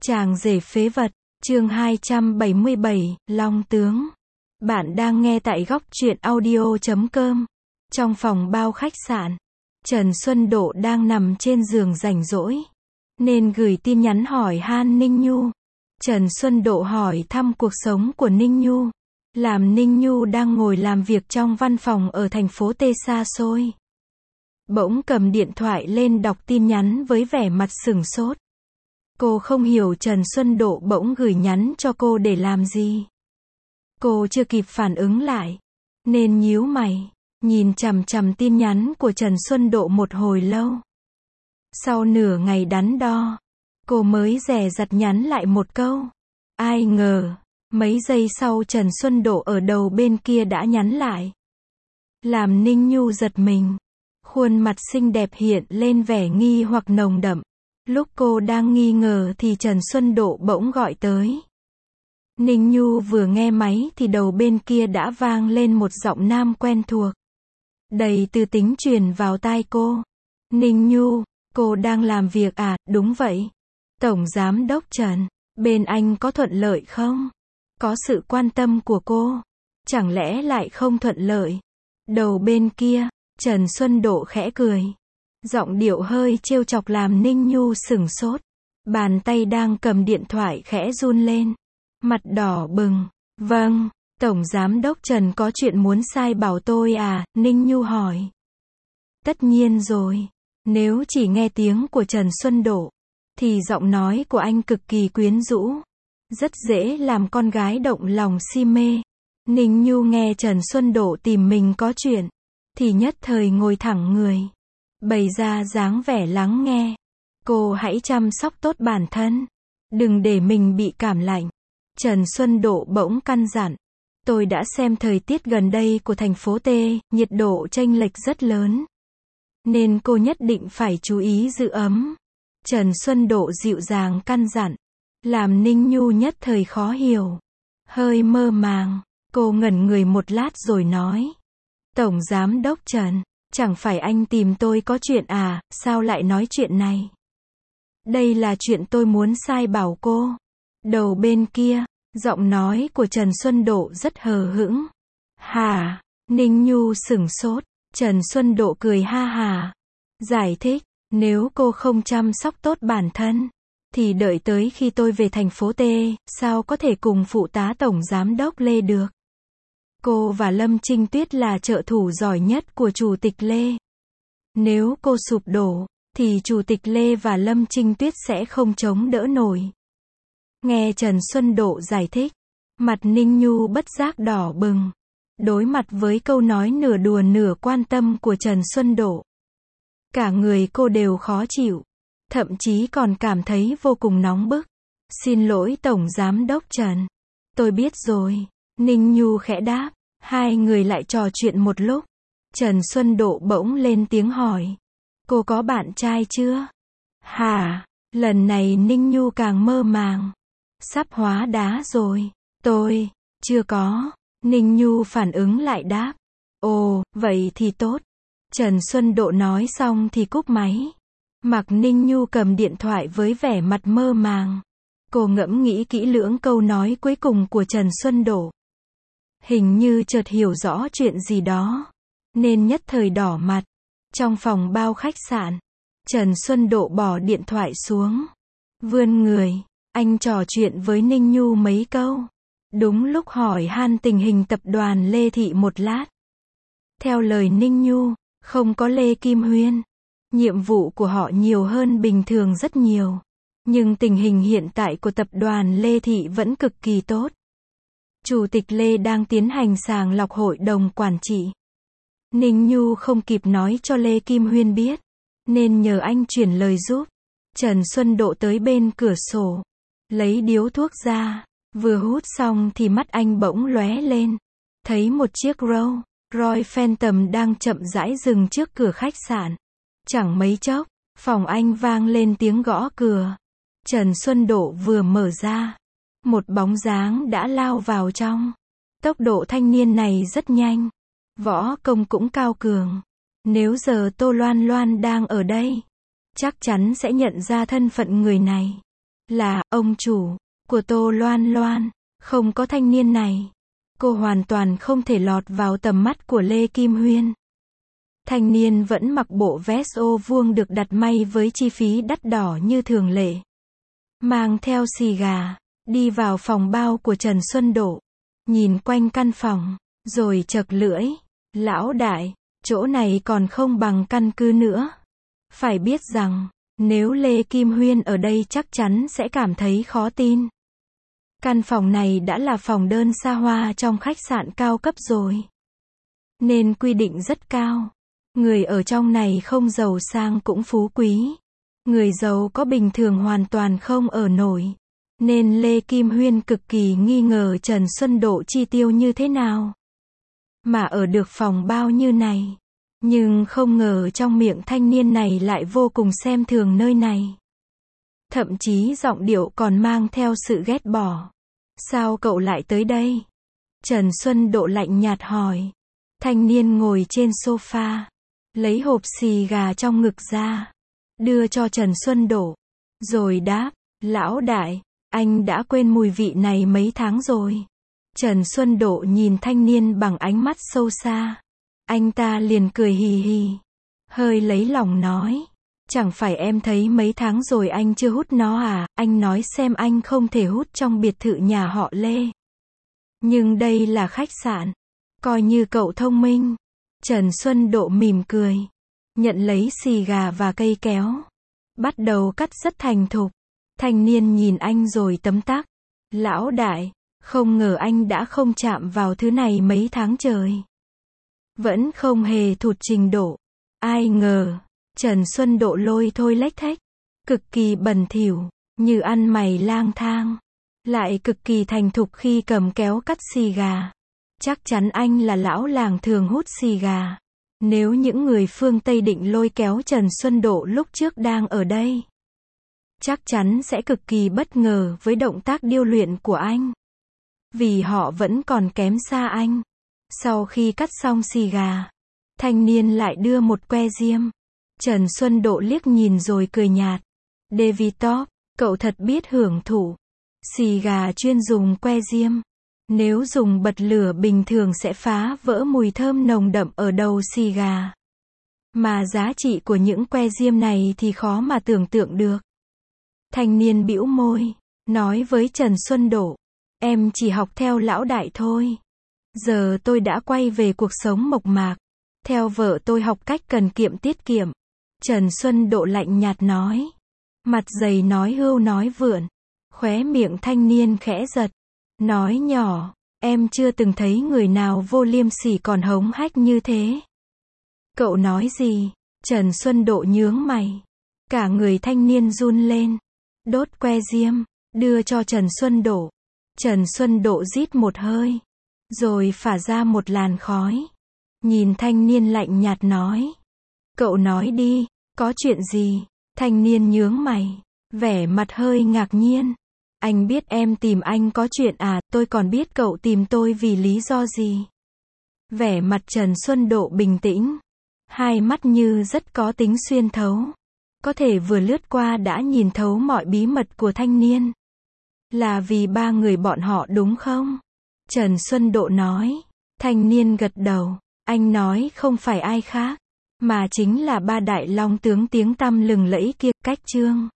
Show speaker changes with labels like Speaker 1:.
Speaker 1: Chàng rể phế vật, chương 277, Long Tướng. Bạn đang nghe tại góc truyện audio.com. Trong phòng bao khách sạn, Trần Xuân Độ đang nằm trên giường rảnh rỗi, nên gửi tin nhắn hỏi han Ninh Nhu. Trần Xuân Độ hỏi thăm cuộc sống của Ninh Nhu, làm Ninh Nhu đang ngồi làm việc trong văn phòng ở thành phố T xa xôi. Bỗng cầm điện thoại lên đọc tin nhắn với vẻ mặt sửng sốt. Cô không hiểu Trần Xuân Độ bỗng gửi nhắn cho cô để làm gì. Cô chưa kịp phản ứng lại, nên nhíu mày, nhìn chằm chằm tin nhắn của Trần Xuân Độ một hồi lâu. Sau nửa ngày đắn đo, cô mới dè dặt nhắn lại một câu. Ai ngờ, mấy giây sau Trần Xuân Độ ở đầu bên kia đã nhắn lại. Làm Ninh Nhu giật mình. Khuôn mặt xinh đẹp hiện lên vẻ nghi hoặc nồng đậm. Lúc cô đang nghi ngờ thì Trần Xuân Độ bỗng gọi tới. Ninh Nhu vừa nghe máy thì đầu bên kia đã vang lên một giọng nam quen thuộc, đầy tư tính truyền vào tai cô. Ninh Nhu, cô đang làm việc à? Đúng vậy. Tổng Giám đốc Trần, bên anh có thuận lợi không? Có sự quan tâm của cô, chẳng lẽ lại không thuận lợi? Đầu bên kia, Trần Xuân Độ khẽ cười. Giọng điệu hơi trêu chọc làm Ninh Nhu sửng sốt. Bàn tay đang cầm điện thoại khẽ run lên. Mặt đỏ bừng. Vâng, Tổng Giám đốc Trần có chuyện muốn sai bảo tôi à? Ninh Nhu hỏi. Tất nhiên rồi. Nếu chỉ nghe tiếng của Trần Xuân Độ, thì giọng nói của anh cực kỳ quyến rũ. Rất dễ làm con gái động lòng si mê. Ninh Nhu nghe Trần Xuân Độ tìm mình có chuyện, thì nhất thời ngồi thẳng người, bày ra dáng vẻ lắng nghe. Cô hãy chăm sóc tốt bản thân, đừng để mình bị cảm lạnh. Trần Xuân Độ bỗng căn dặn. Tôi đã xem thời tiết gần đây của thành phố T, nhiệt độ chênh lệch rất lớn, nên cô nhất định phải chú ý giữ ấm. Trần Xuân Độ dịu dàng căn dặn, làm Ninh Nhu nhất thời khó hiểu. Hơi mơ màng, cô ngẩn người một lát rồi nói. Tổng Giám đốc Trần, chẳng phải anh tìm tôi có chuyện à? Sao lại nói chuyện này? Đây là chuyện tôi muốn sai bảo cô. Đầu bên kia, giọng nói của Trần Xuân Độ rất hờ hững. Hả? Ninh Nhu sửng sốt. Trần Xuân Độ cười ha hà. Giải thích, nếu cô không chăm sóc tốt bản thân, thì đợi tới khi tôi về thành phố T, sao có thể cùng phụ tá Tổng Giám đốc Lê được? Cô và Lâm Trinh Tuyết là trợ thủ giỏi nhất của Chủ tịch Lê. Nếu cô sụp đổ, thì Chủ tịch Lê và Lâm Trinh Tuyết sẽ không chống đỡ nổi. Nghe Trần Xuân Độ giải thích, mặt Ninh Nhu bất giác đỏ bừng. Đối mặt với câu nói nửa đùa nửa quan tâm của Trần Xuân Độ, cả người cô đều khó chịu, thậm chí còn cảm thấy vô cùng nóng bức. Xin lỗi Tổng Giám đốc Trần. Tôi biết rồi. Ninh Nhu khẽ đáp. Hai người lại trò chuyện một lúc. Trần Xuân Độ bỗng lên tiếng hỏi. Cô có bạn trai chưa? Hả? Lần này Ninh Nhu càng mơ màng. Sắp hóa đá rồi. Tôi, chưa có. Ninh Nhu phản ứng lại đáp. Ồ, vậy thì tốt. Trần Xuân Độ nói xong thì cúp máy. Mặc Ninh Nhu cầm điện thoại với vẻ mặt mơ màng. Cô ngẫm nghĩ kỹ lưỡng câu nói cuối cùng của Trần Xuân Độ. Hình như chợt hiểu rõ chuyện gì đó, nên nhất thời đỏ mặt. Trong phòng bao khách sạn, Trần Xuân Độ bỏ điện thoại xuống, vươn người, anh trò chuyện với Ninh Nhu mấy câu. Đúng lúc hỏi han tình hình tập đoàn Lê Thị một lát. Theo lời Ninh Nhu, không có Lê Kim Huyên, nhiệm vụ của họ nhiều hơn bình thường rất nhiều. Nhưng tình hình hiện tại của tập đoàn Lê Thị vẫn cực kỳ tốt. Chủ tịch Lê đang tiến hành sàng lọc hội đồng quản trị. Ninh Nhu không kịp nói cho Lê Kim Huyên biết, nên nhờ anh chuyển lời giúp. Trần Xuân Độ tới bên cửa sổ, lấy điếu thuốc ra, vừa hút xong thì mắt anh bỗng lóe lên. Thấy một chiếc Rolls Royce Phantom đang chậm rãi dừng trước cửa khách sạn. Chẳng mấy chốc, phòng anh vang lên tiếng gõ cửa. Trần Xuân Độ vừa mở ra, một bóng dáng đã lao vào trong. Tốc độ thanh niên này rất nhanh, võ công cũng cao cường. Nếu giờ Tô Loan Loan đang ở đây, chắc chắn sẽ nhận ra thân phận người này. Là, ông chủ, của Tô Loan Loan, không có thanh niên này. Cô hoàn toàn không thể lọt vào tầm mắt của Lê Kim Huyên. Thanh niên vẫn mặc bộ vest ô vuông được đặt may với chi phí đắt đỏ như thường lệ. Mang theo xì gà, đi vào phòng bao của Trần Xuân Độ. Nhìn quanh căn phòng, rồi chật lưỡi. Lão đại, chỗ này còn không bằng căn cứ nữa. Phải biết rằng, nếu Lê Kim Huyên ở đây chắc chắn sẽ cảm thấy khó tin. Căn phòng này đã là phòng đơn xa hoa trong khách sạn cao cấp rồi. Nên quy định rất cao. Người ở trong này không giàu sang cũng phú quý. Người giàu có bình thường hoàn toàn không ở nổi. Nên Lê Kim Huyên cực kỳ nghi ngờ Trần Xuân Độ chi tiêu như thế nào. Mà ở được phòng bao như này. Nhưng không ngờ trong miệng thanh niên này lại vô cùng xem thường nơi này. Thậm chí giọng điệu còn mang theo sự ghét bỏ. Sao cậu lại tới đây? Trần Xuân Độ lạnh nhạt hỏi. Thanh niên ngồi trên sofa. Lấy hộp xì gà trong ngực ra. Đưa cho Trần Xuân Độ. Rồi đáp. Lão đại, anh đã quên mùi vị này mấy tháng rồi. Trần Xuân Độ nhìn thanh niên bằng ánh mắt sâu xa. Anh ta liền cười hì hì. Hơi lấy lòng nói. Chẳng phải em thấy mấy tháng rồi anh chưa hút nó à, anh nói xem anh không thể hút trong biệt thự nhà họ Lê. Nhưng đây là khách sạn. Coi như cậu thông minh. Trần Xuân Độ mỉm cười. Nhận lấy xì gà và cây kéo. Bắt đầu cắt rất thành thục. Thanh niên nhìn anh rồi tấm tắc. Lão đại, không ngờ anh đã không chạm vào thứ này mấy tháng trời. Vẫn không hề thụt trình độ. Ai ngờ, Trần Xuân Độ lôi thôi lếch thếch. Cực kỳ bẩn thỉu, như ăn mày lang thang. Lại cực kỳ thành thục khi cầm kéo cắt xì gà. Chắc chắn anh là lão làng thường hút xì gà. Nếu những người phương Tây định lôi kéo Trần Xuân Độ lúc trước đang ở đây, chắc chắn sẽ cực kỳ bất ngờ với động tác điêu luyện của anh. Vì họ vẫn còn kém xa anh. Sau khi cắt xong xì gà, thanh niên lại đưa một que diêm. Trần Xuân Độ liếc nhìn rồi cười nhạt. David Top, cậu thật biết hưởng thụ. Xì gà chuyên dùng que diêm. Nếu dùng bật lửa bình thường sẽ phá vỡ mùi thơm nồng đậm ở đầu xì gà. Mà giá trị của những que diêm này thì khó mà tưởng tượng được. Thanh niên bĩu môi, nói với Trần Xuân Độ. Em chỉ học theo lão đại thôi. Giờ tôi đã quay về cuộc sống mộc mạc. Theo vợ tôi học cách cần kiệm tiết kiệm. Trần Xuân Độ lạnh nhạt nói. Mặt dày nói hưu nói vượn. Khóe miệng thanh niên khẽ giật. Nói nhỏ, em chưa từng thấy người nào vô liêm sỉ còn hống hách như thế. Cậu nói gì? Trần Xuân Độ nhướng mày. Cả người thanh niên run lên. Đốt que diêm, đưa cho Trần Xuân Độ. Trần Xuân Độ rít một hơi. Rồi phả ra một làn khói. Nhìn thanh niên lạnh nhạt nói. Cậu nói đi, có chuyện gì? Thanh niên nhướng mày, vẻ mặt hơi ngạc nhiên. Anh biết em tìm anh có chuyện à, tôi còn biết cậu tìm tôi vì lý do gì. Vẻ mặt Trần Xuân Độ bình tĩnh. Hai mắt như rất có tính xuyên thấu. Có thể vừa lướt qua đã nhìn thấu mọi bí mật của thanh niên. Là vì ba người bọn họ đúng không? Trần Xuân Độ nói. Thanh niên gật đầu. Anh nói không phải ai khác, mà chính là ba đại long tướng tiếng tăm lừng lẫy kia, Cách Trương,